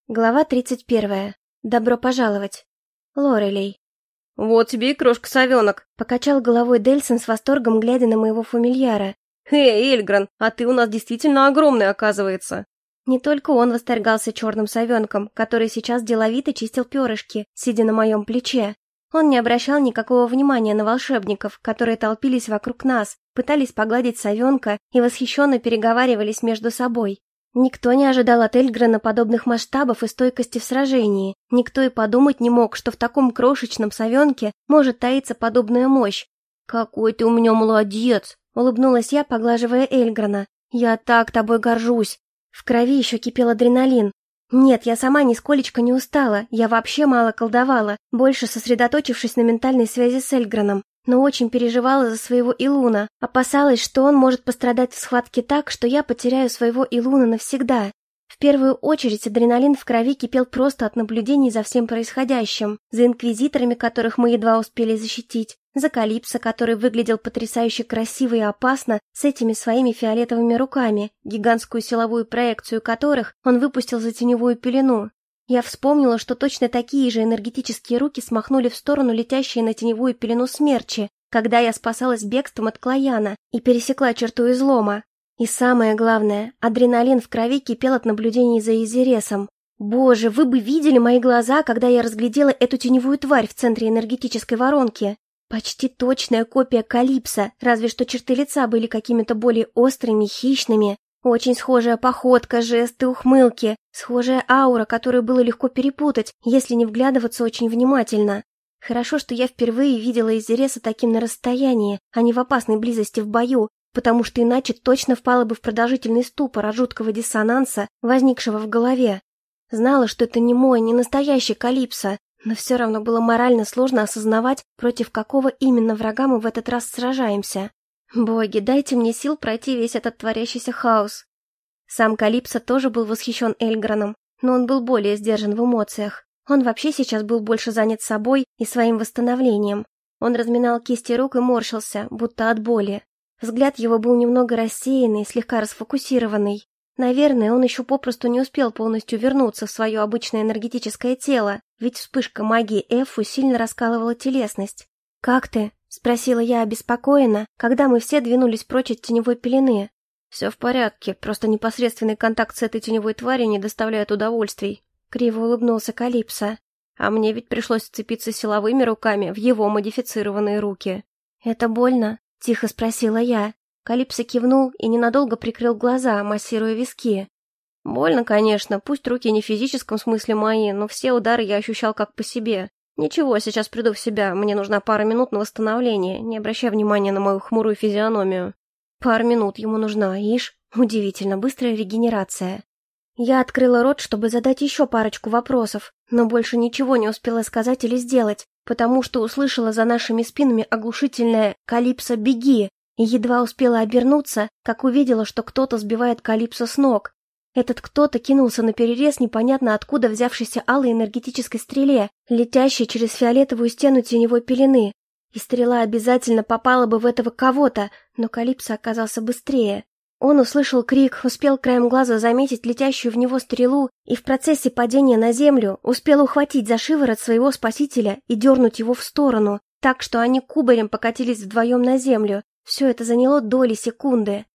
Глава 31. Добро пожаловать. Лорелей. «Вот тебе и крошка-совенок», — покачал головой Дельсон с восторгом, глядя на моего фамильяра. Эльгран, а ты у нас действительно огромный, оказывается». Не только он восторгался черным совенком, который сейчас деловито чистил перышки, сидя на моем плече. Он не обращал никакого внимания на волшебников, которые толпились вокруг нас, пытались погладить совенка и восхищенно переговаривались между собой. Никто не ожидал от Эльграна подобных масштабов и стойкости в сражении. Никто и подумать не мог, что в таком крошечном совенке может таиться подобная мощь. «Какой ты у меня молодец!» — улыбнулась я, поглаживая Эльграна. «Я так тобой горжусь!» В крови еще кипел адреналин. Нет, я сама нисколечко не устала, я вообще мало колдовала, больше сосредоточившись на ментальной связи с Эльграном. Но очень переживала за своего Илуна, опасалась, что он может пострадать в схватке так, что я потеряю своего Илуна навсегда. В первую очередь адреналин в крови кипел просто от наблюдений за всем происходящим, за инквизиторами, которых мы едва успели защитить, за Калипсо, который выглядел потрясающе красиво и опасно с этими своими фиолетовыми руками, гигантскую силовую проекцию которых он выпустил за теневую пелену. Я вспомнила, что точно такие же энергетические руки смахнули в сторону летящие на теневую пелену смерчи, когда я спасалась бегством от Клояна и пересекла черту излома. И самое главное, адреналин в крови кипел от наблюдений за Изересом. Боже, вы бы видели мои глаза, когда я разглядела эту теневую тварь в центре энергетической воронки. Почти точная копия Калипсо, разве что черты лица были какими-то более острыми, хищными. Очень схожая походка, жесты, ухмылки, схожая аура, которую было легко перепутать, если не вглядываться очень внимательно. Хорошо, что я впервые видела Изереса таким на расстоянии, а не в опасной близости в бою, потому что иначе точно впала бы в продолжительный ступор от жуткого диссонанса, возникшего в голове. Знала, что это не мой, не настоящий Калипсо, но все равно было морально сложно осознавать, против какого именно врага мы в этот раз сражаемся. Боги, дайте мне сил пройти весь этот творящийся хаос. Сам Калипсо тоже был восхищен Эльграном, но он был более сдержан в эмоциях. Он вообще сейчас был больше занят собой и своим восстановлением. Он разминал кисти рук и морщился, будто от боли. Взгляд его был немного рассеянный, слегка расфокусированный. Наверное, он еще попросту не успел полностью вернуться в свое обычное энергетическое тело, ведь вспышка магии Эффу сильно раскалывала телесность. «Как ты?» — спросила я обеспокоенно, когда мы все двинулись прочь от теневой пелены. «Все в порядке, просто непосредственный контакт с этой теневой тварью не доставляет удовольствий», — криво улыбнулся Калипсо. «А мне ведь пришлось вцепиться силовыми руками в его модифицированные руки». «Это больно?» — тихо спросила я. Калипсо кивнул и ненадолго прикрыл глаза, массируя виски. «Больно, конечно, пусть руки не в физическом смысле мои, но все удары я ощущал как по себе. Ничего, сейчас приду в себя, мне нужна пара минут на восстановление, не обращай внимания на мою хмурую физиономию». Пара минут ему нужна, ишь, удивительно быстрая регенерация. Я открыла рот, чтобы задать еще парочку вопросов, но больше ничего не успела сказать или сделать, потому что услышала за нашими спинами оглушительное «Калипсо, беги!» и едва успела обернуться, как увидела, что кто-то сбивает Калипсо с ног. Этот кто-то кинулся наперерез непонятно откуда взявшейся алой энергетической стреле, летящей через фиолетовую стену теневой пелены. И стрела обязательно попала бы в этого кого-то, но Калипсо оказался быстрее. Он услышал крик, успел краем глаза заметить летящую в него стрелу и в процессе падения на землю успел ухватить за шиворот своего спасителя и дернуть его в сторону, так что они кубарем покатились вдвоем на землю. Все это заняло доли секунды.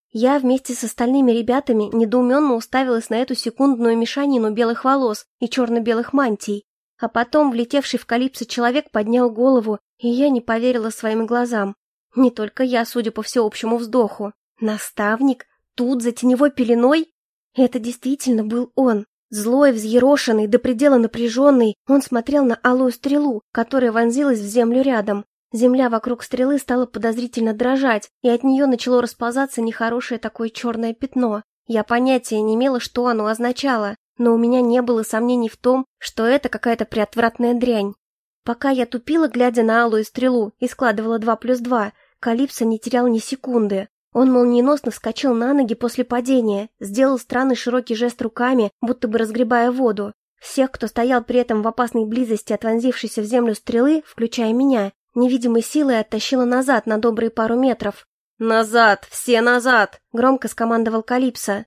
Я вместе с остальными ребятами недоуменно уставилась на эту секундную мешанину белых волос и черно-белых мантий. А потом влетевший в Калипсо человек поднял голову, и я не поверила своим глазам. Не только я, судя по всеобщему вздоху. Наставник? Тут, за теневой пеленой? Это действительно был он. Злой, взъерошенный, до предела напряженный, он смотрел на алую стрелу, которая вонзилась в землю рядом. Земля вокруг стрелы стала подозрительно дрожать, и от нее начало расползаться нехорошее такое черное пятно. Я понятия не имела, что оно означало, но у меня не было сомнений в том, что это какая-то преотвратная дрянь. Пока я тупила, глядя на алую стрелу, и складывала 2 плюс 2, Калипсо не терял ни секунды. Он молниеносно вскочил на ноги после падения, сделал странный широкий жест руками, будто бы разгребая воду. Всех, кто стоял при этом в опасной близости от вонзившейся в землю стрелы, включая меня, невидимой силой оттащила назад на добрые пару метров. «Назад! Все назад!» — громко скомандовал Калипсо.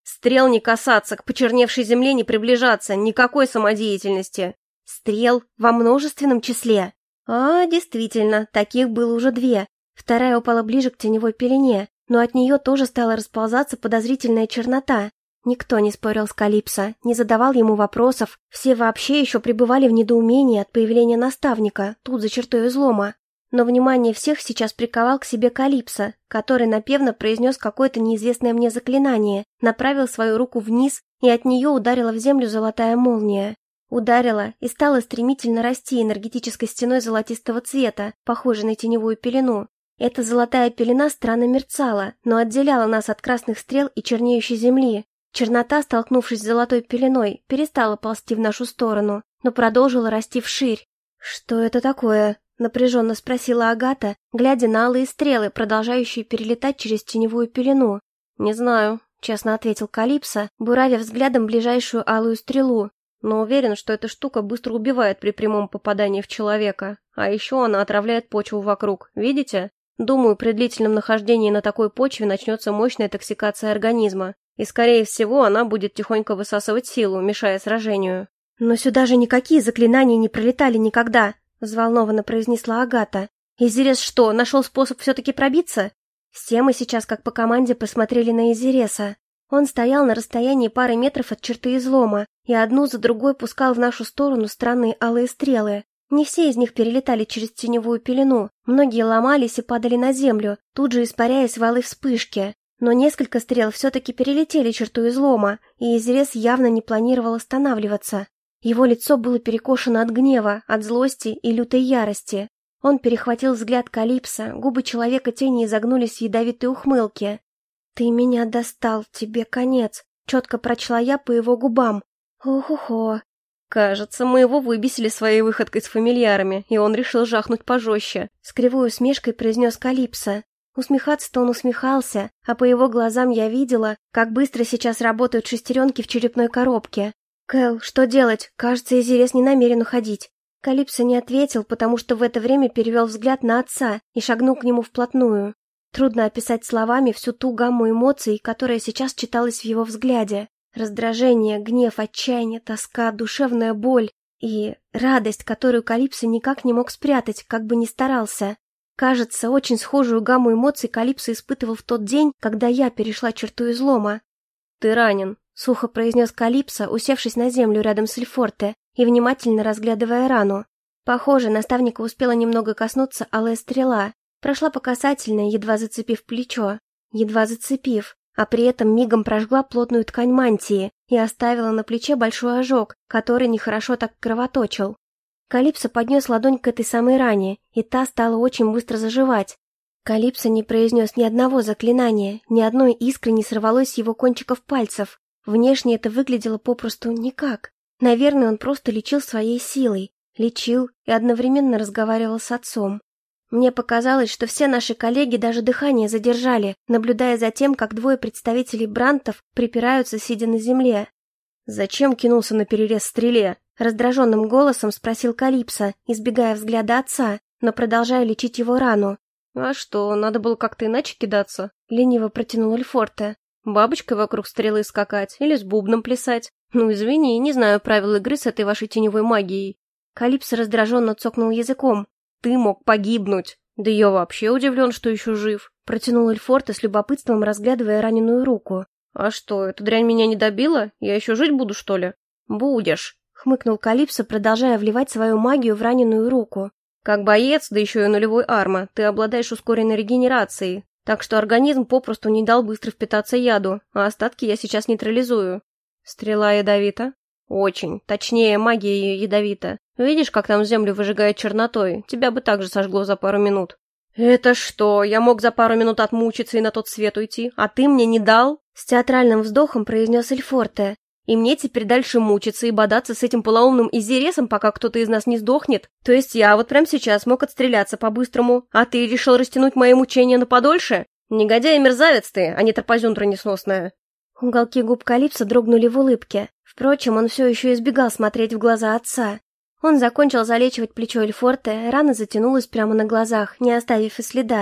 Стрел не касаться, к почерневшей земле не приближаться, никакой самодеятельности. Стрел во множественном числе. Действительно, таких было уже 2. Вторая упала ближе к теневой пелене, но от нее тоже стала расползаться подозрительная чернота. Никто не спорил с Калипсо, не задавал ему вопросов, все вообще еще пребывали в недоумении от появления наставника, тут за чертой излома. Но внимание всех сейчас приковал к себе Калипсо, который напевно произнес какое-то неизвестное мне заклинание, направил свою руку вниз, и от нее ударила в землю золотая молния. Ударила и стала стремительно расти энергетической стеной золотистого цвета, похожей на теневую пелену. Эта золотая пелена странно мерцала, но отделяла нас от красных стрел и чернеющей земли. Чернота, столкнувшись с золотой пеленой, перестала ползти в нашу сторону, но продолжила расти вширь. «Что это такое?» — напряженно спросила Агата, глядя на алые стрелы, продолжающие перелетать через теневую пелену. «Не знаю», — честно ответил Калипсо, буравя взглядом ближайшую алую стрелу. «Но уверен, что эта штука быстро убивает при прямом попадании в человека. А еще она отравляет почву вокруг. Видите? Думаю, при длительном нахождении на такой почве начнется мощная токсикация организма. И, скорее всего, она будет тихонько высасывать силу, мешая сражению». «Но сюда же никакие заклинания не пролетали никогда», — взволнованно произнесла Агата. «Изерес что, нашел способ все-таки пробиться?» Все мы сейчас, как по команде, посмотрели на Изереса. Он стоял на расстоянии пары метров от черты излома и одну за другой пускал в нашу сторону странные алые стрелы. Не все из них перелетали через теневую пелену, многие ломались и падали на землю, тут же испаряясь в алой вспышке. Но несколько стрел все-таки перелетели черту излома, и Изерес явно не планировал останавливаться. Его лицо было перекошено от гнева, от злости и лютой ярости. Он перехватил взгляд Калипсо, губы человека-тени изогнулись в ядовитой ухмылке. «Ты меня достал, тебе конец», — четко прочла я по его губам. «Ох-охо». «Кажется, мы его выбесили своей выходкой с фамильярами, и он решил жахнуть пожестче», — с кривой усмешкой произнес Калипсо. Усмехаться-то он усмехался, а по его глазам я видела, как быстро сейчас работают шестеренки в черепной коробке. «Кэл, что делать? Кажется, Изерес не намерен уходить». Калипсо не ответил, потому что в это время перевел взгляд на отца и шагнул к нему вплотную. Трудно описать словами всю ту гамму эмоций, которая сейчас читалась в его взгляде. Раздражение, гнев, отчаяние, тоска, душевная боль и радость, которую Калипсо никак не мог спрятать, как бы ни старался. Кажется, очень схожую гамму эмоций Калипсо испытывал в тот день, когда я перешла черту излома. «Ты ранен», — сухо произнес Калипсо, усевшись на землю рядом с Эльфорте и внимательно разглядывая рану. Похоже, наставника успела немного коснуться алая стрела. Прошла по касательной, едва зацепив плечо. Едва зацепив, а при этом мигом прожгла плотную ткань мантии и оставила на плече большой ожог, который нехорошо так кровоточил. Калипсо поднес ладонь к этой самой ране, и та стала очень быстро заживать. Калипсо не произнес ни одного заклинания, ни одной искры не сорвалось с его кончиков пальцев. Внешне это выглядело попросту никак. Наверное, он просто лечил своей силой. Лечил и одновременно разговаривал с отцом. Мне показалось, что все наши коллеги даже дыхание задержали, наблюдая за тем, как 2 представителей брантов припираются, сидя на земле. «Зачем кинулся на перерез стреле?» — раздраженным голосом спросил Калипсо, избегая взгляда отца, но продолжая лечить его рану. «А что, надо было как-то иначе кидаться?» — лениво протянул Эльфорте. «Бабочкой вокруг стрелы скакать или с бубном плясать? Ну, извини, не знаю правил игры с этой вашей теневой магией». Калипсо раздраженно цокнул языком. «Ты мог погибнуть. Да я вообще удивлен, что еще жив», — протянул Эльфорте с любопытством, разглядывая раненую руку. «А что, эта дрянь меня не добила? Я еще жить буду, что ли?» «Будешь», — хмыкнул Калипсо, продолжая вливать свою магию в раненую руку. «Как боец, да еще и нулевой арма, ты обладаешь ускоренной регенерацией, так что организм попросту не дал быстро впитаться яду, а остатки я сейчас нейтрализую». «Стрела ядовита?» «Очень. Точнее, магия ее ядовита. Видишь, как там землю выжигает чернотой? Тебя бы также сожгло за пару минут». «Это что, я мог за пару минут отмучиться и на тот свет уйти, а ты мне не дал?» С театральным вздохом произнес Эльфорте. «И мне теперь дальше мучиться и бодаться с этим полоумным Изересом, пока кто-то из нас не сдохнет? То есть я вот прямо сейчас мог отстреляться по-быстрому, а ты решил растянуть мои мучения на подольше? Негодяй и мерзавец ты, а не тропозюнтра несносная». Уголки губ Калипсо дрогнули в улыбке. Впрочем, он все еще избегал смотреть в глаза отца. Он закончил залечивать плечо Эльфорте, рана затянулась прямо на глазах, не оставив и следа.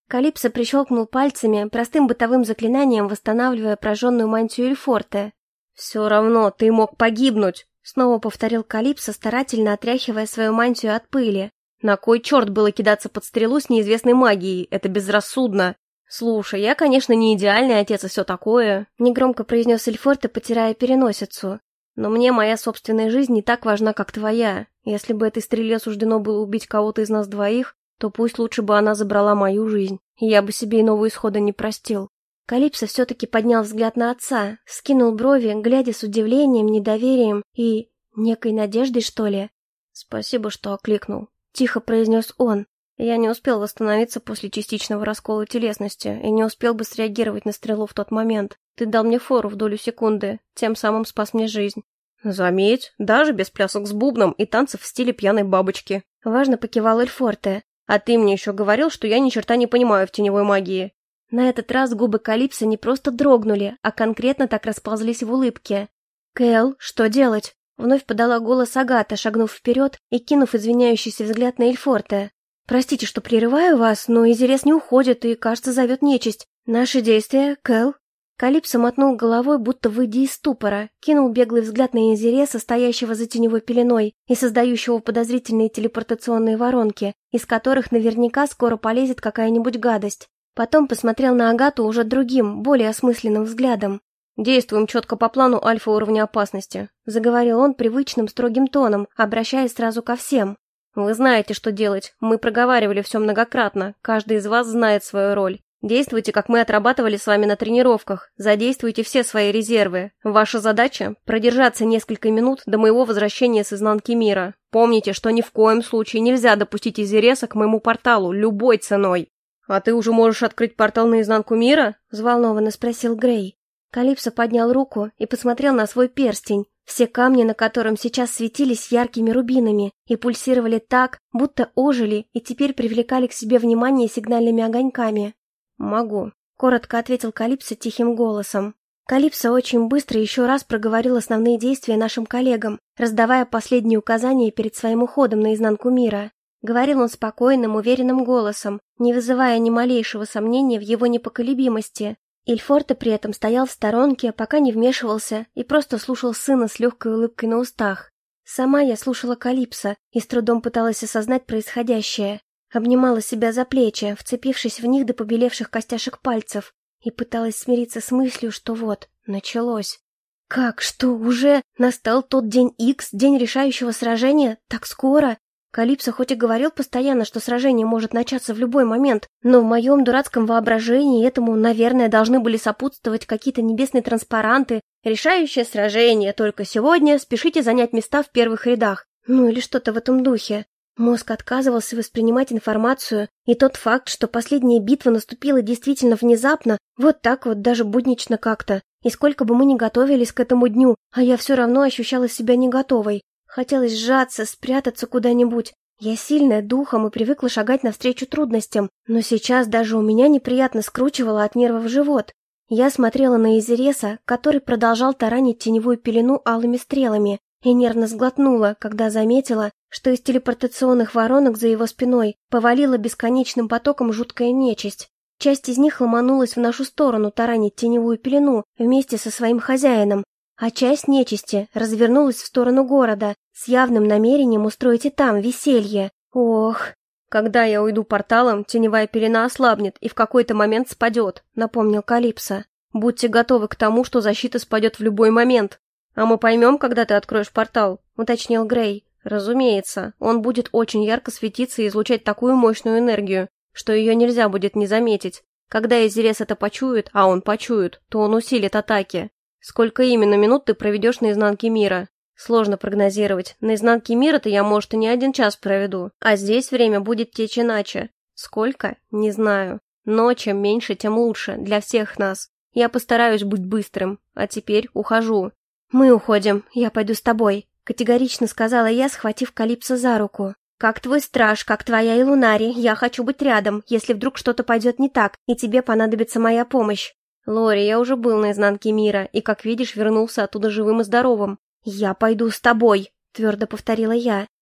Калипсо прищелкнул пальцами, простым бытовым заклинанием восстанавливая прожженную мантию Эльфорте. «Все равно ты мог погибнуть!» Снова повторил Калипсо, старательно отряхивая свою мантию от пыли. «На кой черт было кидаться под стрелу с неизвестной магией? Это безрассудно!» «Слушай, я, конечно, не идеальный отец и все такое», — негромко произнес Эльфорте, потирая переносицу. «но мне моя собственная жизнь не так важна, как твоя. Если бы этой стреле суждено было убить кого-то из нас двоих, то пусть лучше бы она забрала мою жизнь, и я бы себе иного исхода не простил». Калипсо все-таки поднял взгляд на отца, скинул брови, глядя с удивлением, недоверием и... некой надеждой, что ли. «Спасибо, что окликнул», — тихо произнес он. «Я не успел восстановиться после частичного раскола телесности и не успел бы среагировать на стрелу в тот момент. Ты дал мне фору в долю секунды, тем самым спас мне жизнь». «Заметь, даже без плясок с бубном и танцев в стиле пьяной бабочки», — важно покивал Эльфорте. «А ты мне еще говорил, что я ни черта не понимаю в теневой магии». На этот раз губы Калипсо не просто дрогнули, а конкретно так расползлись в улыбке. «Кэл, что делать?» — вновь подала голос Агата, шагнув вперед и кинув извиняющийся взгляд на Эльфорте. «Простите, что прерываю вас, но Изерес не уходит и, кажется, зовет нечисть. Наши действия, Кэл?» Калипсо мотнул головой, будто выйдя из ступора, кинул беглый взгляд на Изереса, стоящего за теневой пеленой и создающего подозрительные телепортационные воронки, из которых наверняка скоро полезет какая-нибудь гадость. Потом посмотрел на Агату уже другим, более осмысленным взглядом. «Действуем четко по плану альфа-уровня опасности», — заговорил он привычным строгим тоном, обращаясь сразу ко всем. «Вы знаете, что делать. Мы проговаривали все многократно. Каждый из вас знает свою роль. Действуйте, как мы отрабатывали с вами на тренировках. Задействуйте все свои резервы. Ваша задача — продержаться несколько минут до моего возвращения с изнанки мира. Помните, что ни в коем случае нельзя допустить Изереса к моему порталу, любой ценой». «А ты уже можешь открыть портал на изнанку мира?» — взволнованно спросил Грей. Калипсо поднял руку и посмотрел на свой перстень. Все камни, на котором сейчас светились яркими рубинами и пульсировали так, будто ожили и теперь привлекали к себе внимание сигнальными огоньками. «Могу», — коротко ответил Калипсо тихим голосом. Калипсо очень быстро еще раз проговорил основные действия нашим коллегам, раздавая последние указания перед своим уходом на изнанку мира. Говорил он спокойным, уверенным голосом, не вызывая ни малейшего сомнения в его непоколебимости. Эльфорте при этом стоял в сторонке, пока не вмешивался, и просто слушал сына с легкой улыбкой на устах. Сама я слушала Калипсо и с трудом пыталась осознать происходящее. Обнимала себя за плечи, вцепившись в них до побелевших костяшек пальцев, и пыталась смириться с мыслью, что вот, началось. Как, что, уже настал тот день Икс, день решающего сражения? Так скоро? Калипсо хоть и говорил постоянно, что сражение может начаться в любой момент, но в моем дурацком воображении этому, наверное, должны были сопутствовать какие-то небесные транспаранты. «Решающее сражение только сегодня, спешите занять места в первых рядах». Ну или что-то в этом духе. Мозг отказывался воспринимать информацию, и тот факт, что последняя битва наступила действительно внезапно, вот так вот даже буднично как-то. И сколько бы мы ни готовились к этому дню, а я все равно ощущала себя не готовой. Хотелось сжаться, спрятаться куда-нибудь. Я сильная духом и привыкла шагать навстречу трудностям, но сейчас даже у меня неприятно скручивало от нервов живот. Я смотрела на Изереса, который продолжал таранить теневую пелену алыми стрелами, и нервно сглотнула, когда заметила, что из телепортационных воронок за его спиной повалила бесконечным потоком жуткая нечисть. Часть из них ломанулась в нашу сторону таранить теневую пелену вместе со своим хозяином, а часть нечисти развернулась в сторону города с явным намерением устроить и там веселье. Ох! «Когда я уйду порталом, теневая пелена ослабнет и в какой-то момент спадет», — напомнил Калипсо. «Будьте готовы к тому, что защита спадет в любой момент». «А мы поймем, когда ты откроешь портал», — уточнил Грей. «Разумеется, он будет очень ярко светиться и излучать такую мощную энергию, что ее нельзя будет не заметить. Когда Изерес это почует, а он почует, то он усилит атаки. Сколько именно минут ты проведешь на изнанке мира? Сложно прогнозировать. На изнанке мира-то я, может, и не 1 час проведу, а здесь время будет течь иначе. Сколько? Не знаю. Но чем меньше, тем лучше, для всех нас. Я постараюсь быть быстрым, а теперь ухожу». «Мы уходим, я пойду с тобой», — категорично сказала я, схватив Калипсо за руку. «Как твой страж, как твоя Илунари, я хочу быть рядом, если вдруг что-то пойдет не так, и тебе понадобится моя помощь». «Лори, я уже был на изнанке мира, и, как видишь, вернулся оттуда живым и здоровым». «Я пойду с тобой», — твердо повторила я.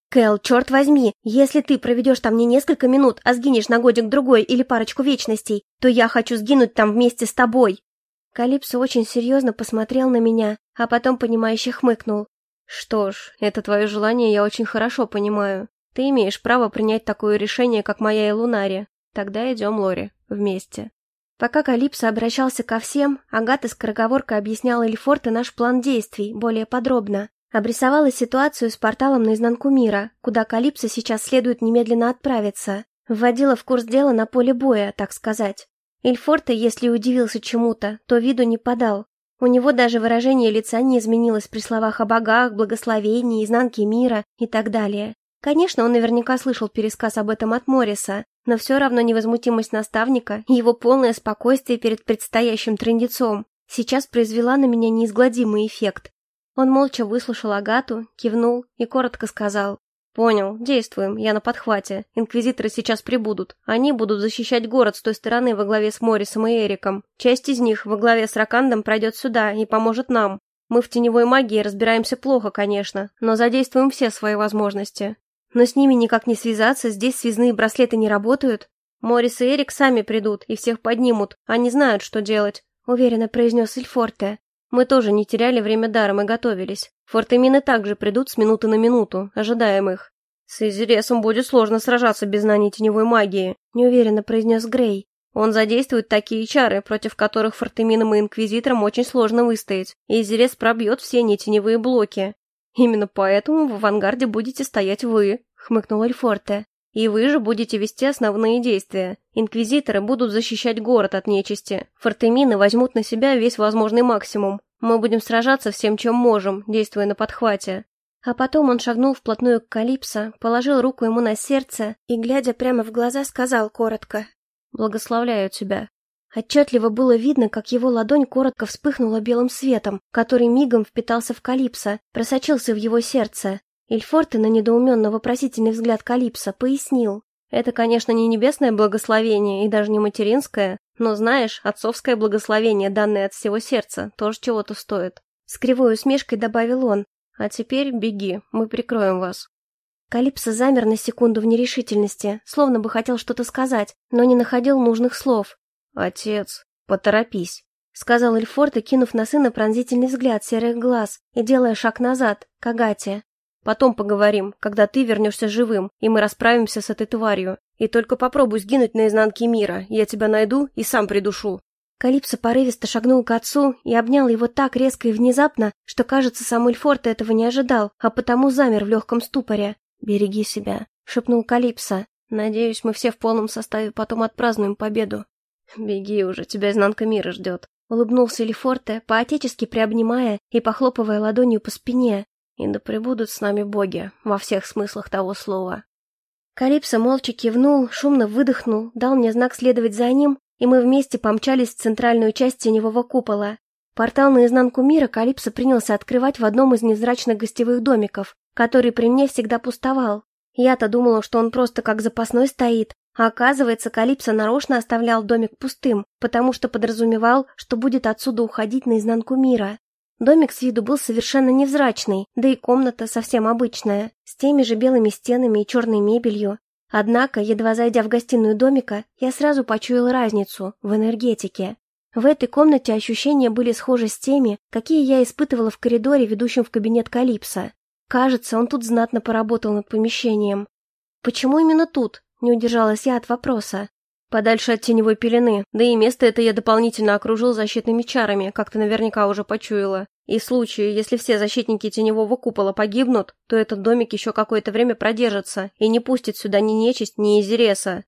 Кэл, черт возьми, если ты проведешь там не несколько минут, а сгинешь на годик-другой или парочку вечностей, то я хочу сгинуть там вместе с тобой. Калипсо очень серьезно посмотрел на меня, а потом понимающе хмыкнул. Что ж, это твое желание я очень хорошо понимаю. Ты имеешь право принять такое решение, как моя и Лунари. Тогда идем, Лори, вместе. Пока Калипсо обращался ко всем, Агата скороговоркой объясняла Эльфорте наш план действий более подробно. Обрисовала ситуацию с порталом наизнанку мира, куда Калипсо сейчас следует немедленно отправиться. Вводила в курс дела на поле боя, так сказать. Эльфорте, если удивился чему-то, то виду не подал. У него даже выражение лица не изменилось при словах о богах, благословении, изнанке мира и так далее. Конечно, он наверняка слышал пересказ об этом от Морриса, но все равно невозмутимость наставника и его полное спокойствие перед предстоящим трындецом сейчас произвела на меня неизгладимый эффект. Он молча выслушал Агату, кивнул и коротко сказал: «Понял, действуем, я на подхвате. Инквизиторы сейчас прибудут. Они будут защищать город с той стороны во главе с Моррисом и Эриком. Часть из них во главе с Ракандом пройдет сюда и поможет нам. Мы в теневой магии разбираемся плохо, конечно, но задействуем все свои возможности. Но с ними никак не связаться, здесь связные браслеты не работают. Моррис и Эрик сами придут и всех поднимут, они знают, что делать», — уверенно произнес Эльфорте. «Мы тоже не теряли время даром и готовились. Фортемины также придут с минуты на минуту, ожидаем их». «С Изересом будет сложно сражаться без знаний теневой магии», — неуверенно произнес Грей. «Он задействует такие чары, против которых Фортеминам и Инквизиторам очень сложно выстоять, и Изерес пробьет все нетеневые блоки». «Именно поэтому в авангарде будете стоять вы», — хмыкнул Эльфорте. «И вы же будете вести основные действия. Инквизиторы будут защищать город от нечисти. Фортемины возьмут на себя весь возможный максимум. Мы будем сражаться всем, чем можем, действуя на подхвате». А потом он шагнул вплотную к Калипсо, положил руку ему на сердце и, глядя прямо в глаза, сказал коротко: «Благословляю тебя». Отчетливо было видно, как его ладонь коротко вспыхнула белым светом, который мигом впитался в Калипсо, просочился в его сердце. Эльфорте на недоуменно вопросительный взгляд Калипсо пояснил: «Это, конечно, не небесное благословение и даже не материнское, но, знаешь, отцовское благословение, данное от всего сердца, тоже чего-то стоит». С кривой усмешкой добавил он: «А теперь беги, мы прикроем вас». Калипсо замер на секунду в нерешительности, словно бы хотел что-то сказать, но не находил нужных слов. «Отец, поторопись», — сказал Эльфорте, кинув на сына пронзительный взгляд серых глаз и делая шаг назад, к Агате. «Потом поговорим, когда ты вернешься живым, и мы расправимся с этой тварью. И только попробуй сгинуть наизнанке мира, я тебя найду и сам придушу». Калипсо порывисто шагнул к отцу и обнял его так резко и внезапно, что, кажется, сам Эльфорте этого не ожидал, а потому замер в легком ступоре. «Береги себя», — шепнул Калипсо. «Надеюсь, мы все в полном составе потом отпразднуем победу». «Беги уже, тебя изнанка мира ждет», — улыбнулся Эльфорте, поотечески приобнимая и похлопывая ладонью по спине. «И да пребудут с нами боги, во всех смыслах того слова». Калипсо молча кивнул, шумно выдохнул, дал мне знак следовать за ним, и мы вместе помчались в центральную часть теневого купола. Портал наизнанку мира Калипсо принялся открывать в одном из невзрачных гостевых домиков, который при мне всегда пустовал. Я-то думала, что он просто как запасной стоит, а оказывается, Калипсо нарочно оставлял домик пустым, потому что подразумевал, что будет отсюда уходить наизнанку мира. Домик с виду был совершенно невзрачный, да и комната совсем обычная, с теми же белыми стенами и черной мебелью. Однако, едва зайдя в гостиную домика, я сразу почуяла разницу в энергетике. В этой комнате ощущения были схожи с теми, какие я испытывала в коридоре, ведущем в кабинет Калипсо. Кажется, он тут знатно поработал над помещением. «Почему именно тут?» — не удержалась я от вопроса. «Подальше от теневой пелены, да и место это я дополнительно окружил защитными чарами, как ты наверняка уже почуяла. И в случае, если все защитники теневого купола погибнут, то этот домик еще какое-то время продержится и не пустит сюда ни нечисть, ни Изереса».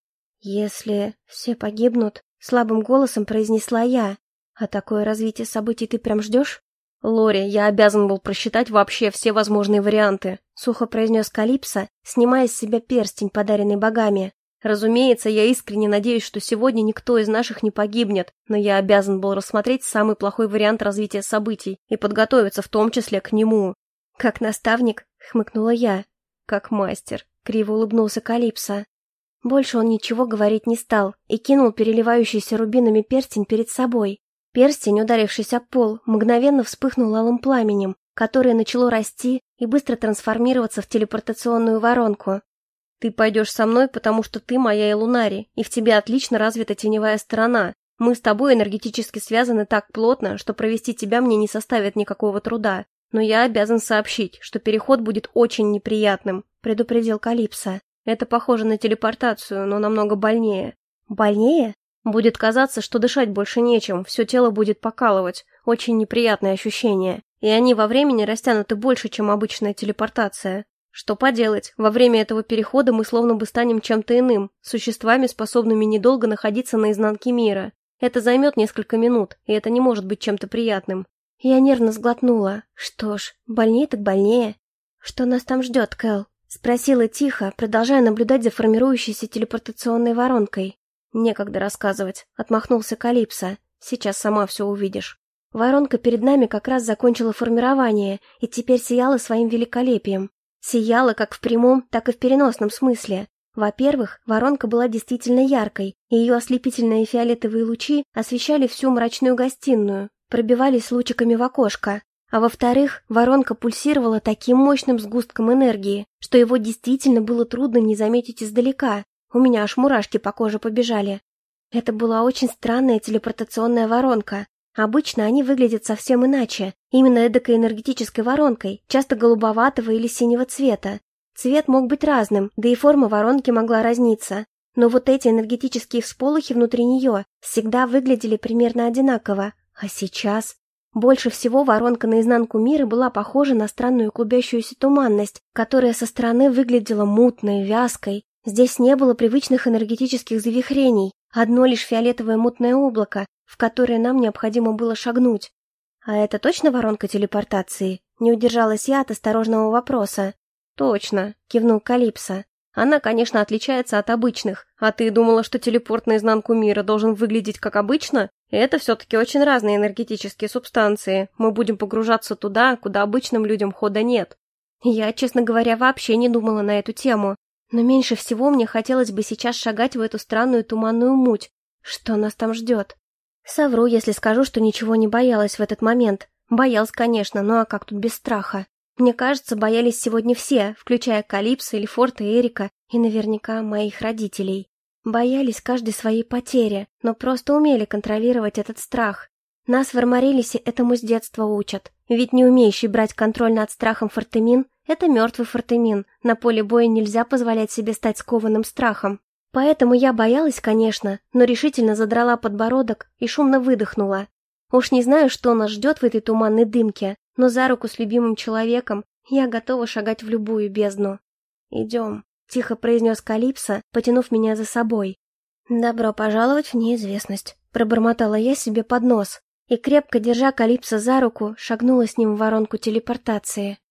«Если все погибнут», — слабым голосом произнесла я. «А такое развитие событий ты прям ждешь?» «Лори, я обязан был просчитать вообще все возможные варианты», — сухо произнес Калипсо, снимая с себя перстень, подаренный богами. «Разумеется, я искренне надеюсь, что сегодня никто из наших не погибнет, но я обязан был рассмотреть самый плохой вариант развития событий и подготовиться в том числе к нему». «Как наставник», — хмыкнула я. «Как мастер», — криво улыбнулся Калипсо. Больше он ничего говорить не стал и кинул переливающийся рубинами перстень перед собой. Перстень, ударившись об пол, мгновенно вспыхнул алым пламенем, которое начало расти и быстро трансформироваться в телепортационную воронку. «Ты пойдешь со мной, потому что ты моя Элунари, и в тебе отлично развита теневая сторона. Мы с тобой энергетически связаны так плотно, что провести тебя мне не составит никакого труда. Но я обязан сообщить, что переход будет очень неприятным», — предупредил Калипсо. «Это похоже на телепортацию, но намного больнее». «Больнее?» «Будет казаться, что дышать больше нечем, все тело будет покалывать. Очень неприятные ощущения. И они во времени растянуты больше, чем обычная телепортация. Что поделать, во время этого перехода мы словно бы станем чем-то иным, существами, способными недолго находиться на изнанке мира. Это займет несколько минут, и это не может быть чем-то приятным». Я нервно сглотнула. Что ж, больнее так больнее. «Что нас там ждет, Кэл?» — спросила тихо, продолжая наблюдать за формирующейся телепортационной воронкой. «Некогда рассказывать», — отмахнулся Калипсо. «Сейчас сама все увидишь». Воронка перед нами как раз закончила формирование и теперь сияла своим великолепием. Сияла как в прямом, так и в переносном смысле. Во-первых, воронка была действительно яркой, и ее ослепительные фиолетовые лучи освещали всю мрачную гостиную, пробивались лучиками в окошко. А во-вторых, воронка пульсировала таким мощным сгустком энергии, что его действительно было трудно не заметить издалека. У меня аж мурашки по коже побежали. Это была очень странная телепортационная воронка. Обычно они выглядят совсем иначе, именно эдакой энергетической воронкой, часто голубоватого или синего цвета. Цвет мог быть разным, да и форма воронки могла разниться. Но вот эти энергетические всполохи внутри нее всегда выглядели примерно одинаково. А сейчас... Больше всего воронка наизнанку мира была похожа на странную клубящуюся туманность, которая со стороны выглядела мутной, вязкой. Здесь не было привычных энергетических завихрений, одно лишь фиолетовое мутное облако, в которое нам необходимо было шагнуть. «А это точно воронка телепортации?» Не удержалась я от осторожного вопроса. «Точно», — кивнул Калипсо. «Она, конечно, отличается от обычных. А ты думала, что телепорт наизнанку мира должен выглядеть как обычно? Это все-таки очень разные энергетические субстанции. Мы будем погружаться туда, куда обычным людям хода нет». Я, честно говоря, вообще не думала на эту тему. Но меньше всего мне хотелось бы сейчас шагать в эту странную туманную муть. Что нас там ждет? Совру, если скажу, что ничего не боялась в этот момент. Боялась, конечно, ну а как тут без страха? Мне кажется, боялись сегодня все, включая Калипсо, Эльфорта и Эрика, и наверняка моих родителей. Боялись каждой своей потери, но просто умели контролировать этот страх. Нас в Армарелисе этому с детства учат. Ведь не умеющий брать контроль над страхом Фортемин — это мертвый Фортемин. На поле боя нельзя позволять себе стать скованным страхом. Поэтому я боялась, конечно, но решительно задрала подбородок и шумно выдохнула. Уж не знаю, что нас ждет в этой туманной дымке, но за руку с любимым человеком я готова шагать в любую бездну. «Идем», — тихо произнес Калипсо, потянув меня за собой. «Добро пожаловать в неизвестность», — пробормотала я себе под нос и, крепко держа Калипсо за руку, шагнула с ним в воронку телепортации.